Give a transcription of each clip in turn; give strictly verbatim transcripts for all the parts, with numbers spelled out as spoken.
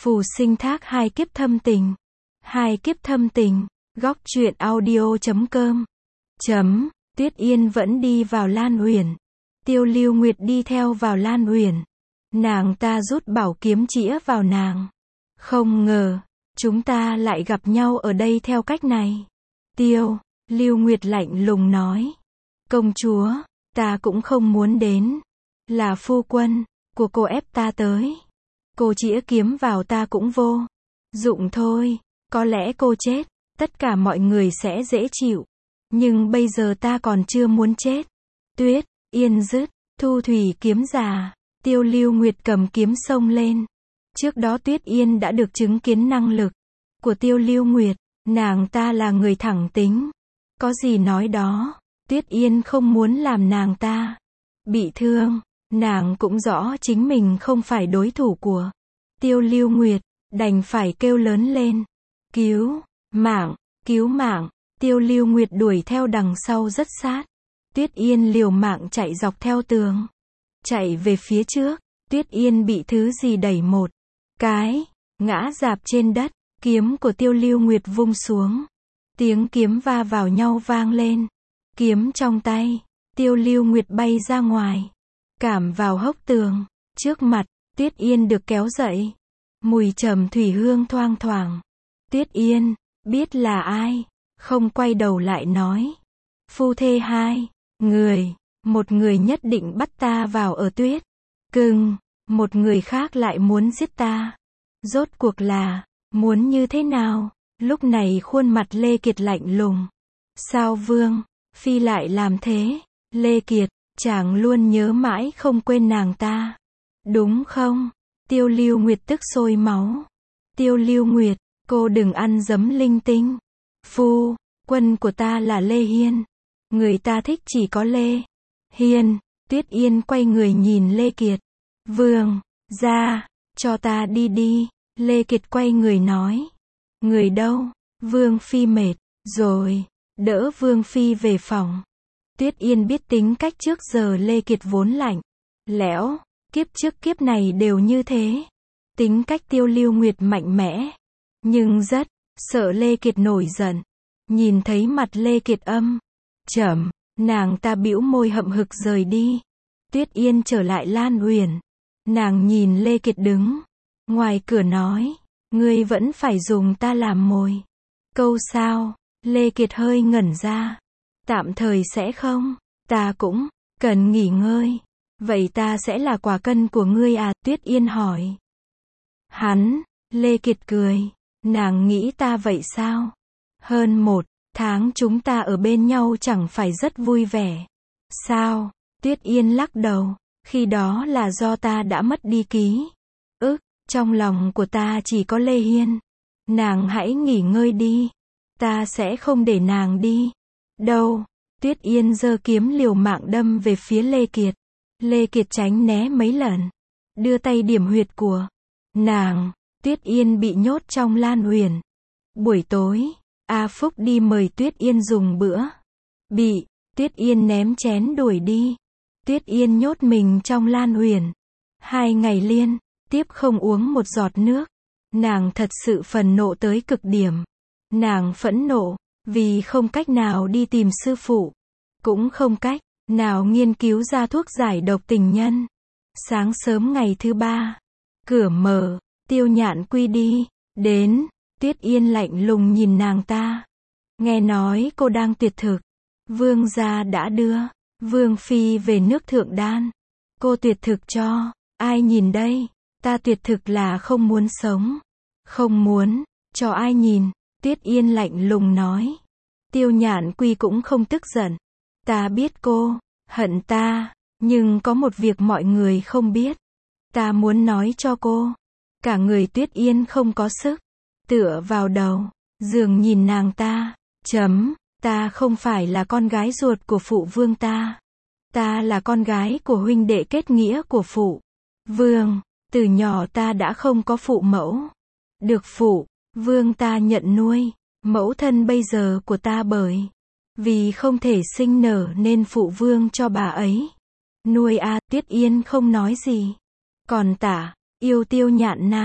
Phù sinh thác hai kiếp thâm tình. Hai kiếp thâm tình. Góc truyện audio chấm com. Chấm. Tuyết Yên vẫn đi vào Lan Uyển. Tiêu Lưu Nguyệt đi theo vào Lan Uyển. Nàng ta rút bảo kiếm chĩa vào nàng. Không ngờ, chúng ta lại gặp nhau ở đây theo cách này. Tiêu Lưu Nguyệt lạnh lùng nói. Công chúa, ta cũng không muốn đến. Là phu quân của cô ép ta tới. Cô chĩa kiếm vào ta cũng vô dụng thôi. Có lẽ cô chết, tất cả mọi người sẽ dễ chịu. Nhưng bây giờ ta còn chưa muốn chết. Tuyết Yên dứt, thu thủy kiếm già. Tiêu Lưu Nguyệt cầm kiếm xông lên. Trước đó Tuyết Yên đã được chứng kiến năng lực của Tiêu Lưu Nguyệt. Nàng ta là người thẳng tính. Có gì nói đó. Tuyết Yên không muốn làm nàng ta bị thương. Nàng cũng rõ chính mình không phải đối thủ của Tiêu Lưu Nguyệt, đành phải kêu lớn lên. Cứu mạng, cứu mạng. Tiêu Lưu Nguyệt đuổi theo đằng sau rất sát. Tuyết Yên liều mạng chạy dọc theo tường. Chạy về phía trước, Tuyết Yên bị thứ gì đẩy một cái, ngã rạp trên đất. Kiếm của Tiêu Lưu Nguyệt vung xuống. Tiếng kiếm va vào nhau vang lên. Kiếm trong tay, Tiêu Lưu Nguyệt bay ra ngoài. Cảm vào hốc tường. Trước mặt, Tuyết Yên được kéo dậy. Mùi trầm thủy hương thoang thoảng. Tuyết Yên, biết là ai, không quay đầu lại nói. Phu thê hai, người, một người nhất định bắt ta vào ở tuyết cưng, một người khác lại muốn giết ta. Rốt cuộc là, muốn như thế nào? Lúc này khuôn mặt Lê Kiệt lạnh lùng. Sao Vương Phi lại làm thế? Lê Kiệt, chàng luôn nhớ mãi không quên nàng ta. Đúng không? Tiêu Lưu Nguyệt tức sôi máu. Tiêu Lưu Nguyệt, cô đừng ăn dấm linh tinh. Phu quân của ta là Lê Hiên. Người ta thích chỉ có Lê Hiên. Tuyết Yên quay người nhìn Lê Kiệt. Vương ra, cho ta đi đi. Lê Kiệt quay người nói. Người đâu? Vương Phi mệt rồi. Đỡ Vương Phi về phòng. Tuyết Yên biết tính cách trước giờ Lê Kiệt vốn lạnh lẽo, kiếp trước kiếp này đều như thế. Tính cách Tiêu Lưu Nguyệt mạnh mẽ, nhưng rất sợ Lê Kiệt nổi giận. Nhìn thấy mặt Lê Kiệt âm trầm, nàng ta bĩu môi hậm hực rời đi. Tuyết Yên trở lại Lan Uyển. Nàng nhìn Lê Kiệt đứng ngoài cửa nói, ngươi vẫn phải dùng ta làm mồi câu sao? Lê Kiệt hơi ngẩn ra. Tạm thời sẽ không, ta cũng cần nghỉ ngơi. Vậy ta sẽ là quả cân của ngươi à? Tuyết Yên hỏi. Hắn, Lê Kiệt cười. Nàng nghĩ ta vậy sao? Hơn một tháng chúng ta ở bên nhau chẳng phải rất vui vẻ sao? Tuyết Yên lắc đầu. Khi đó là do ta đã mất đi ký ức. Trong lòng của ta chỉ có Lê Hiên. Nàng hãy nghỉ ngơi đi. Ta sẽ không để nàng đi đâu. Tuyết Yên giơ kiếm liều mạng đâm về phía Lê Kiệt. Lê Kiệt tránh né mấy lần, đưa tay điểm huyệt của nàng. Tuyết Yên bị nhốt trong Lan Uyển. Buổi tối, A Phúc đi mời Tuyết Yên dùng bữa. Bị Tuyết Yên ném chén đuổi đi. Tuyết Yên nhốt mình trong Lan Uyển. Hai ngày liên tiếp không uống một giọt nước. Nàng thật sự phẫn nộ tới cực điểm. Nàng phẫn nộ vì không cách nào đi tìm sư phụ, cũng không cách nào nghiên cứu ra thuốc giải độc tình nhân. Sáng sớm ngày thứ ba, cửa mở, Tiêu Nhạn Quy đi đến. Tuyết Yên lạnh lùng nhìn nàng ta. Nghe nói cô đang tuyệt thực. Vương gia đã đưa Vương Phi về nước Thượng Đan. Cô tuyệt thực cho ai nhìn đây? Ta tuyệt thực là không muốn sống. Không muốn cho ai nhìn. Tuyết Yên lạnh lùng nói. Tiêu Nhạn Quy cũng không tức giận. Ta biết cô hận ta, nhưng có một việc mọi người không biết. Ta muốn nói cho cô. Cả người Tuyết Yên không có sức. Tựa vào đầu giường nhìn nàng ta. Chấm, ta không phải là con gái ruột của phụ vương ta. Ta là con gái của huynh đệ kết nghĩa của phụ vương. Từ nhỏ ta đã không có phụ mẫu. Được phụ vương ta nhận nuôi. Mẫu thân bây giờ của ta bởi vì không thể sinh nở nên phụ vương cho bà ấy nuôi a. Tuyết Yên không nói gì. Còn Tả yêu Tiêu Nhạn Nam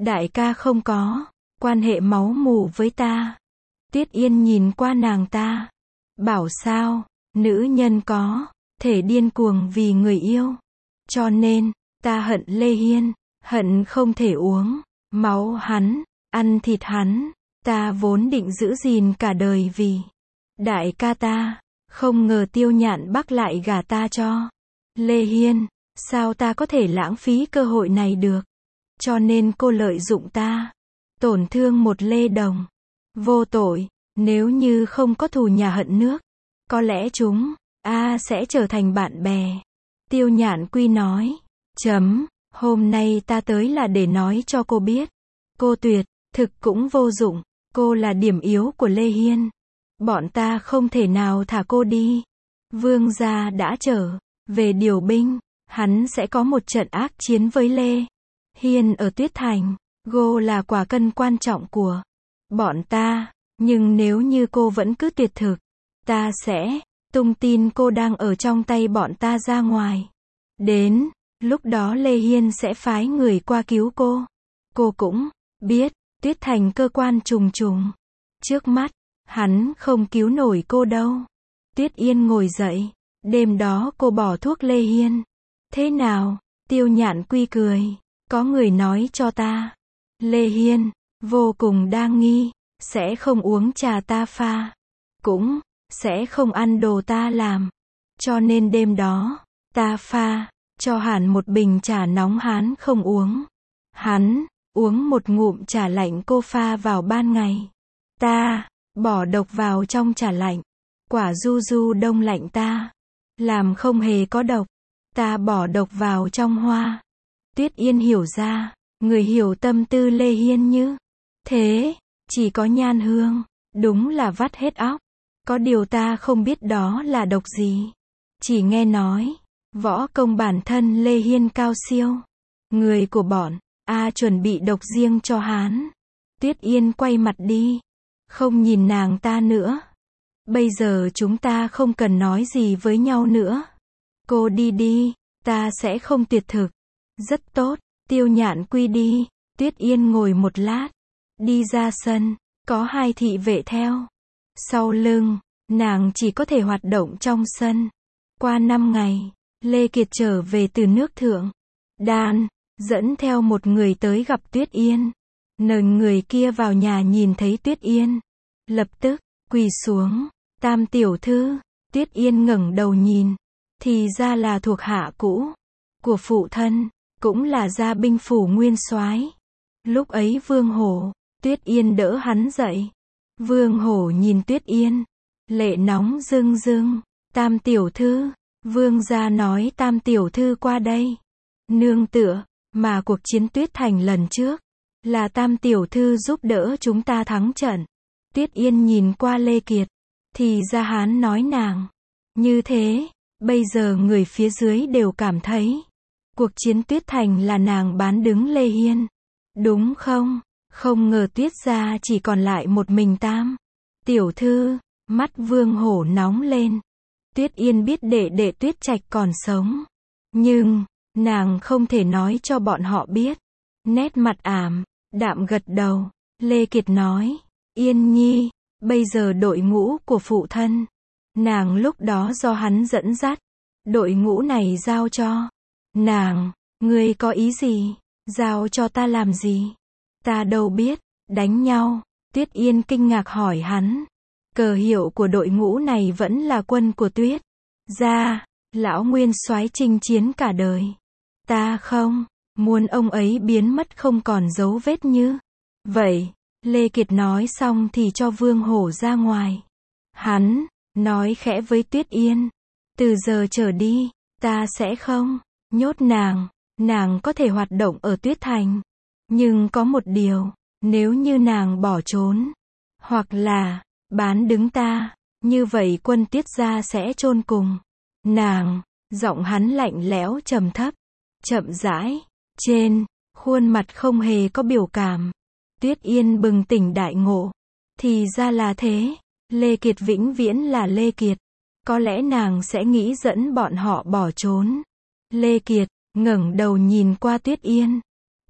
Đại ca không có quan hệ máu mủ với ta. Tuyết Yên nhìn qua nàng ta. Bảo sao, nữ nhân có thể điên cuồng vì người yêu. Cho nên, ta hận Lê Hiên, hận không thể uống máu hắn, ăn thịt hắn. Ta vốn định giữ gìn cả đời vì đại ca ta. Không ngờ Tiêu Nhạn Bắc lại gả ta cho Lê Hiên. Sao ta có thể lãng phí cơ hội này được? Cho nên cô lợi dụng ta, tổn thương một Lê Đồng. Vô tội, nếu như không có thù nhà hận nước, có lẽ chúng, a sẽ trở thành bạn bè. Tiêu Nhạn Quy nói. Chấm, hôm nay ta tới là để nói cho cô biết. Cô tuyệt, thực cũng vô dụng. Cô là điểm yếu của Lê Hiên. Bọn ta không thể nào thả cô đi. Vương gia đã trở về điều binh. Hắn sẽ có một trận ác chiến với Lê Hiên ở Tuyết Thành. Cô là quả cân quan trọng của bọn ta. Nhưng nếu như cô vẫn cứ tuyệt thực, ta sẽ tung tin cô đang ở trong tay bọn ta ra ngoài. Đến lúc đó Lê Hiên sẽ phái người qua cứu cô. Cô cũng biết, Tuyết Thành cơ quan trùng trùng. Trước mắt, hắn không cứu nổi cô đâu. Tuyết Yên ngồi dậy. Đêm đó cô bỏ thuốc Lê Hiên. Thế nào? Tiêu Nhạn Quy cười. Có người nói cho ta. Lê Hiên, vô cùng đa nghi. Sẽ không uống trà ta pha. Cũng, sẽ không ăn đồ ta làm. Cho nên đêm đó, ta pha, cho hẳn một bình trà nóng hắn không uống. Hắn, uống một ngụm trà lạnh cô pha vào ban ngày. Ta, bỏ độc vào trong trà lạnh. Quả du du đông lạnh ta. Làm không hề có độc. Ta bỏ độc vào trong hoa. Tuyết Yên hiểu ra, người hiểu tâm tư Lê Hiên như thế, chỉ có Nhan Hương. Đúng là vắt hết óc. Có điều ta không biết đó là độc gì. Chỉ nghe nói, võ công bản thân Lê Hiên cao siêu. Người của bọn A chuẩn bị độc riêng cho hắn. Tuyết Yên quay mặt đi. Không nhìn nàng ta nữa. Bây giờ chúng ta không cần nói gì với nhau nữa. Cô đi đi, ta sẽ không tuyệt thực. Rất tốt, Tiêu Nhạn Quy đi. Tuyết Yên ngồi một lát. Đi ra sân, có hai thị vệ theo. Sau lưng, nàng chỉ có thể hoạt động trong sân. Qua năm ngày, Lê Kiệt trở về từ nước Thượng Đan, dẫn theo một người tới gặp Tuyết Yên. Nời người kia vào nhà nhìn thấy Tuyết Yên. Lập tức, quỳ xuống. Tam tiểu thư. Tuyết Yên ngẩng đầu nhìn. Thì ra là thuộc hạ cũ của phụ thân, cũng là gia binh phủ nguyên soái. Lúc ấy Vương Hổ, Tuyết Yên đỡ hắn dậy. Vương Hổ nhìn Tuyết Yên, lệ nóng rưng rưng. Tam tiểu thư, Vương gia nói Tam tiểu thư qua đây. Nương tựa, mà cuộc chiến Tuyết Thành lần trước, là Tam tiểu thư giúp đỡ chúng ta thắng trận. Tuyết Yên nhìn qua Lê Kiệt, thì ra hắn nói nàng. Như thế, bây giờ người phía dưới đều cảm thấy, cuộc chiến Tuyết Thành là nàng bán đứng Lê Hiên. Đúng không? Không ngờ Tuyết gia chỉ còn lại một mình Tam tiểu thư. Mắt Vương Hổ nóng lên. Tuyết Yên biết đệ đệ Tuyết Trạch còn sống. Nhưng, nàng không thể nói cho bọn họ biết. Nét mặt ảm, đạm gật đầu. Lê Kiệt nói, Yên Nhi, bây giờ đội ngũ của phụ thân. Nàng lúc đó do hắn dẫn dắt. Đội ngũ này giao cho nàng. Ngươi có ý gì? Giao cho ta làm gì? Ta đâu biết. Đánh nhau. Tuyết Yên kinh ngạc hỏi hắn. Cờ hiệu của đội ngũ này vẫn là quân của Tuyết gia. Lão nguyên soái chinh chiến cả đời. Ta không muốn ông ấy biến mất không còn dấu vết như vậy. Lê Kiệt nói xong thì cho Vương Hổ ra ngoài. Hắn nói khẽ với Tuyết Yên. Từ giờ trở đi, ta sẽ không nhốt nàng. Nàng có thể hoạt động ở Tuyết Thành. Nhưng có một điều, nếu như nàng bỏ trốn, hoặc là bán đứng ta, như vậy quân Tuyết gia sẽ chôn cùng nàng. Giọng hắn lạnh lẽo trầm thấp, chậm rãi, trên khuôn mặt không hề có biểu cảm. Tuyết Yên bừng tỉnh đại ngộ. Thì ra là thế. Lê Kiệt vĩnh viễn là Lê Kiệt. Có lẽ nàng sẽ nghĩ dẫn bọn họ bỏ trốn. Lê Kiệt ngẩng đầu nhìn qua Tuyết Yên.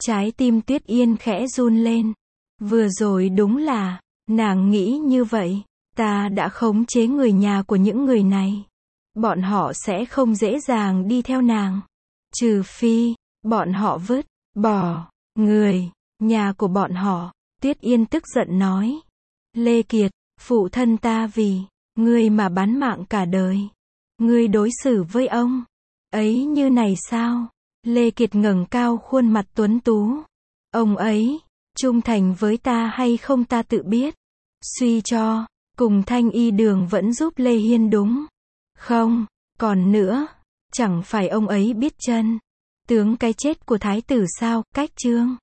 Trái tim Tuyết Yên khẽ run lên. Vừa rồi đúng là, nàng nghĩ như vậy, ta đã khống chế người nhà của những người này. Bọn họ sẽ không dễ dàng đi theo nàng. Trừ phi, bọn họ vứt, bỏ, người, nhà của bọn họ. Tuyết Yên tức giận nói. Lê Kiệt, phụ thân ta vì, ngươi mà bán mạng cả đời. Ngươi đối xử với ông ấy như này sao? Lê Kiệt ngẩng cao khuôn mặt tuấn tú. Ông ấy, trung thành với ta hay không ta tự biết. Suy cho, cùng Thanh Y Đường vẫn giúp Lê Hiên đúng không? Còn nữa, chẳng phải ông ấy biết chân tướng cái chết của thái tử sao? Cách Trương